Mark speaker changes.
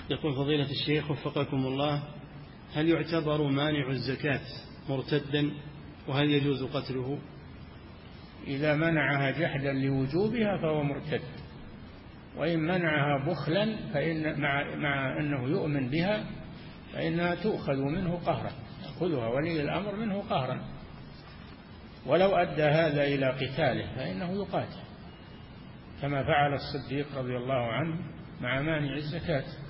Speaker 1: يقول فضيلة الشيخ وفقكم الله، هل يعتبر مانع الزكاة مرتدا، وهل يجوز قتله؟
Speaker 2: إذا منعها جحدا لوجوبها فهو مرتد، وإن منعها بخلا فإن مع أنه يؤمن بها فإنها تؤخذ منه قهرا، يأخذها ولي الأمر منه قهرا، ولو أدى هذا إلى قتاله فإنه يقاتل كما فعل الصديق رضي الله عنه مع مانع الزكاة.